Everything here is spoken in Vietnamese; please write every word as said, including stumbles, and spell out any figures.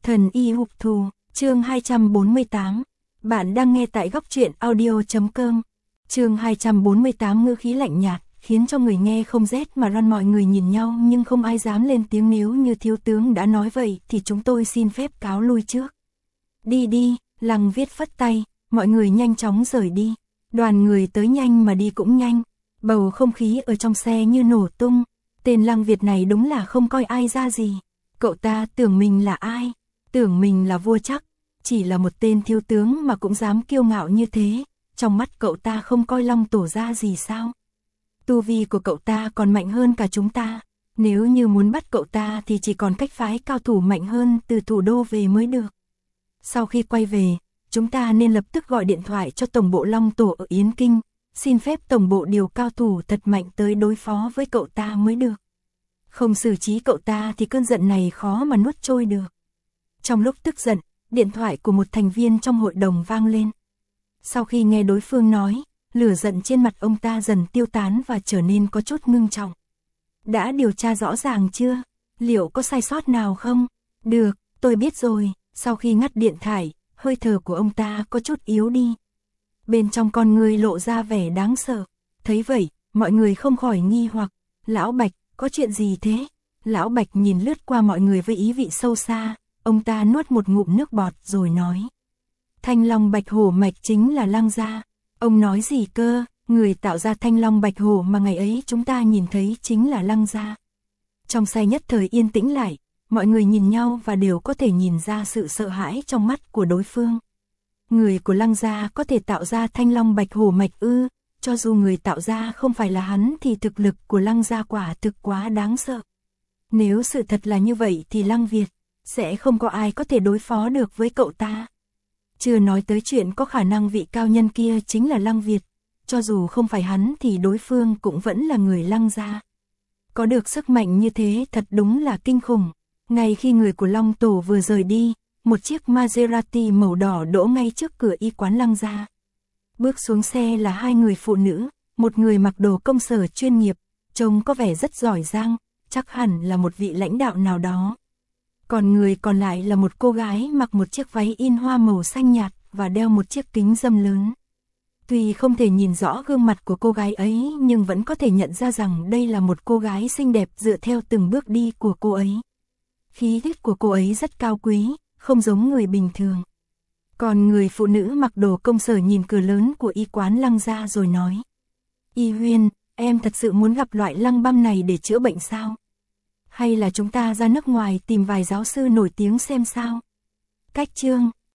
Thần y hục thù, chương hai trăm bốn mươi tám. Bạn đang nghe tại góc truyện audio chấm com. Chương hai trăm bốn mươi tám ngữ khí lạnh nhạt, khiến cho người nghe không rét mà run. Mọi người nhìn nhau nhưng không ai dám lên tiếng. Nếu như thiếu tướng đã nói vậy thì chúng tôi xin phép cáo lui trước. Đi đi, Lăng Viết phất tay, mọi người nhanh chóng rời đi. Đoàn người tới nhanh mà đi cũng nhanh. Bầu không khí ở trong xe như nổ tung. Tên Lăng Việt này đúng là không coi ai ra gì. Cậu ta tưởng mình là ai? Tưởng mình là vua chắc. Chỉ là một tên thiếu tướng mà cũng dám kiêu ngạo như thế. Trong mắt cậu ta không coi Long Tổ ra gì sao? Tu vi của cậu ta còn mạnh hơn cả chúng ta. Nếu như muốn bắt cậu ta thì chỉ còn cách phái cao thủ mạnh hơn từ thủ đô về mới được. Sau khi quay về, chúng ta nên lập tức gọi điện thoại cho tổng bộ Long Tổ ở Yến Kinh. Xin phép tổng bộ điều cao thủ thật mạnh tới đối phó với cậu ta mới được. Không xử trí cậu ta thì cơn giận này khó mà nuốt trôi được. Trong lúc tức giận, điện thoại của một thành viên trong hội đồng vang lên. Sau khi nghe đối phương nói, lửa giận trên mặt ông ta dần tiêu tán và trở nên có chút ngưng trọng. Đã điều tra rõ ràng chưa? Liệu có sai sót nào không? Được, tôi biết rồi. Sau khi ngắt điện thoại, hơi thở của ông ta có chút yếu đi. Bên trong con người lộ ra vẻ đáng sợ. Thấy vậy, mọi người không khỏi nghi hoặc. Lão Bạch, có chuyện gì thế? Lão Bạch nhìn lướt qua mọi người với ý vị sâu xa. Ông ta nuốt một ngụm nước bọt rồi nói. Thanh Long Bạch Hổ mạch chính là Lăng gia. Ông nói gì cơ? Người tạo ra Thanh Long Bạch Hổ mà ngày ấy chúng ta nhìn thấy chính là Lăng gia. Trong xe nhất thời yên tĩnh lại, mọi người nhìn nhau và đều có thể nhìn ra sự sợ hãi trong mắt của đối phương. Người của Lăng gia có thể tạo ra Thanh Long Bạch Hổ mạch ư? Cho dù người tạo ra không phải là hắn thì thực lực của Lăng gia quả thực quá đáng sợ. Nếu sự thật là như vậy thì Lăng Việt sẽ không có ai có thể đối phó được với cậu ta. Chưa nói tới chuyện có khả năng vị cao nhân kia chính là Lăng Việt. Cho dù không phải hắn thì đối phương cũng vẫn là người Lăng gia. Có được sức mạnh như thế thật đúng là kinh khủng. Ngay khi người của Long Tổ vừa rời đi, một chiếc Maserati màu đỏ đỗ ngay trước cửa y quán Lăng gia. Bước xuống xe là hai người phụ nữ, một người mặc đồ công sở chuyên nghiệp, trông có vẻ rất giỏi giang, chắc hẳn là một vị lãnh đạo nào đó. Còn người còn lại là một cô gái mặc một chiếc váy in hoa màu xanh nhạt và đeo một chiếc kính râm lớn. Tuy không thể nhìn rõ gương mặt của cô gái ấy nhưng vẫn có thể nhận ra rằng đây là một cô gái xinh đẹp dựa theo từng bước đi của cô ấy. Khí chất của cô ấy rất cao quý, không giống người bình thường. Còn người phụ nữ mặc đồ công sở nhìn cửa lớn của y quán Lăng gia rồi nói. Y Huyên, em thật sự muốn gặp loại lăng băm này để chữa bệnh sao? Hay là chúng ta ra nước ngoài tìm vài giáo sư nổi tiếng xem sao? Cách chương